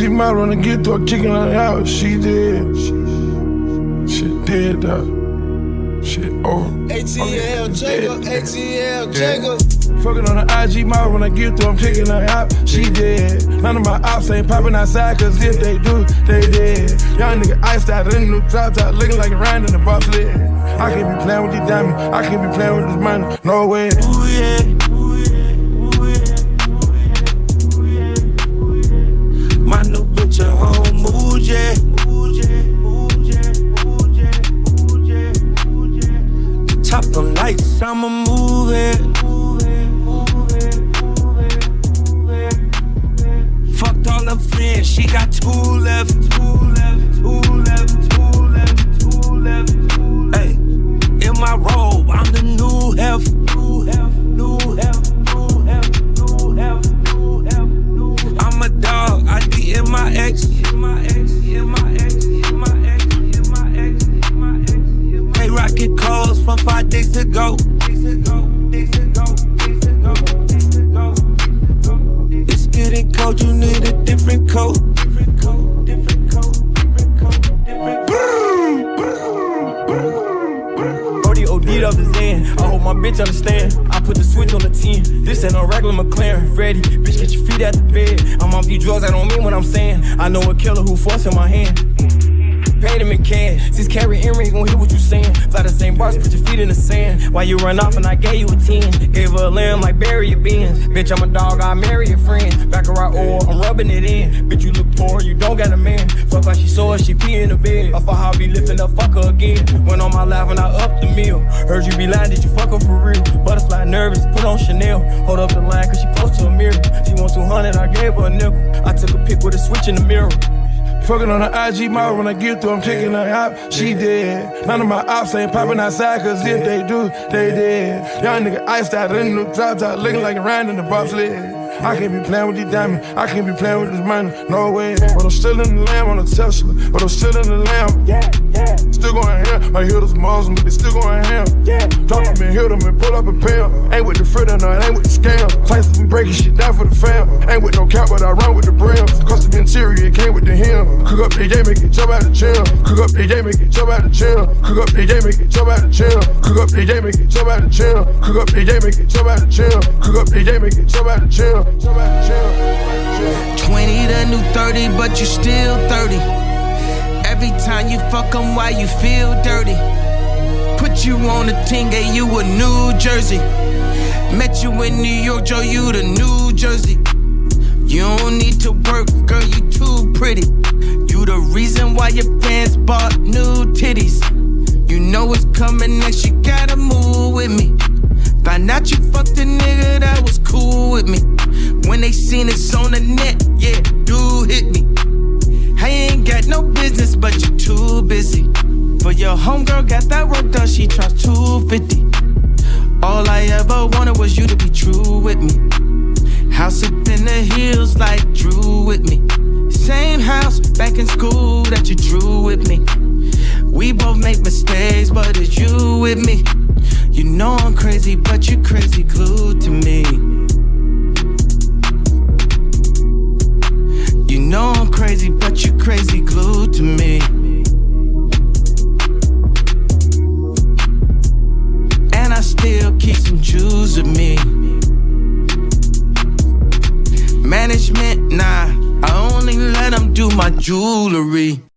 IG model when I get through, I'm kicking her out. She did. She did that. Shit over. ATL Jiggle, ATL Jiggle. Fucking on the IG model when I get through, I'm kicking her out. She dead. None of my ops ain't popping outside, cause if they do, they dead. Young nigga iced out in the new drop top, looking like a round in the box lid. I can't be playing with these diamonds, I can't be playing with this money, no way. Ooh yeah. My new bitch a home mood, yeah. Top them lights, I'ma move it. Fucked all her friends, she got two left. Hey, in my robe, I'm the new health. I'm a dog, I be in my ex. Hey, rockin' clothes from 5 days ago. It's getting cold, you need a different coat. Brody OD'd up his end. I hope my bitch understand. I put the switch on the 10. This ain't no regular McLaren. Freddy, bitch, get your feet out the bed. I'm on these drugs, I don't mean what I'm saying. I know a killer who forcing my hand. Paid him in cash. Since carry earrings, gon' hear what you saying. Fly the same bars, put your feet in the sand. While you run off and I gave you a 10. Gave her a limb like bury your beans. Bitch, I'm a dog, I marry a friend. Back of our oil, I'm rubbing it in. Bitch, you look poor, you don't got a man. Fuck like she saw her, she pee in the bed. Off a hobby, lifting up, fuck her again. Went on my life and I upped the meal. Heard you be lying, did you fuck her for real? Butterfly nervous, put on Chanel. Hold up the line cause she close to a mirror. She want 200, I gave her a nickel. I took a pic with a switch in the mirror. Fucking on the IG model when I get through, I'm kicking her out. She dead. None of my ops ain't popping outside, cause if they do, they dead. Young nigga iced out in the new drop top, looking like a round in the box lid. I can't be playing with these diamonds, I can't be playing with this money, no way. But I'm still in the lamb on a Tesla, but I'm still in the lamb. Still going ham, I hear those Muslims, but they still going ham. Drop them and hit them and pull up a pill. Ain't with the fritter, no, it ain't with the scam. Places we breaking shit down for the fam. Ain't with no cap, but I run with the brim. Custom interior, it came with the hem. Cook up the game, make it jump out the gym. Cook up the game, make it jump out the gym. Cook up the game, make it jump out the gym. Cook up the game, make it jump out the gym. Cook up the game, make it jump out the gym. Cook up the game, make it jump out the gym. 20 the new 30, but you still 30. Every time you fuck 'em, why you feel dirty? Put you on the team, gave you a New Jersey. Met you in New York, Joe, you the New Jersey. You don't need to work, girl, you too pretty. You the reason why your fans bought new titties. You know it's coming next, you gotta move with me. Find out you fucked a nigga that was cool with me. When they seen us on the net, yeah, dude hit me. I ain't got no business, but you too busy. For your homegirl got that work done, she charged $250. All I ever wanted was you to be true with me. House up in the hills like Drew with me. Same house back in school that you drew with me. We both make mistakes, but it's you with me. You know I'm crazy, but you crazy glued to me. You know I'm crazy, but you crazy glued to me. And I still keep some jewels with me. Management, nah, I only let them do my jewelry.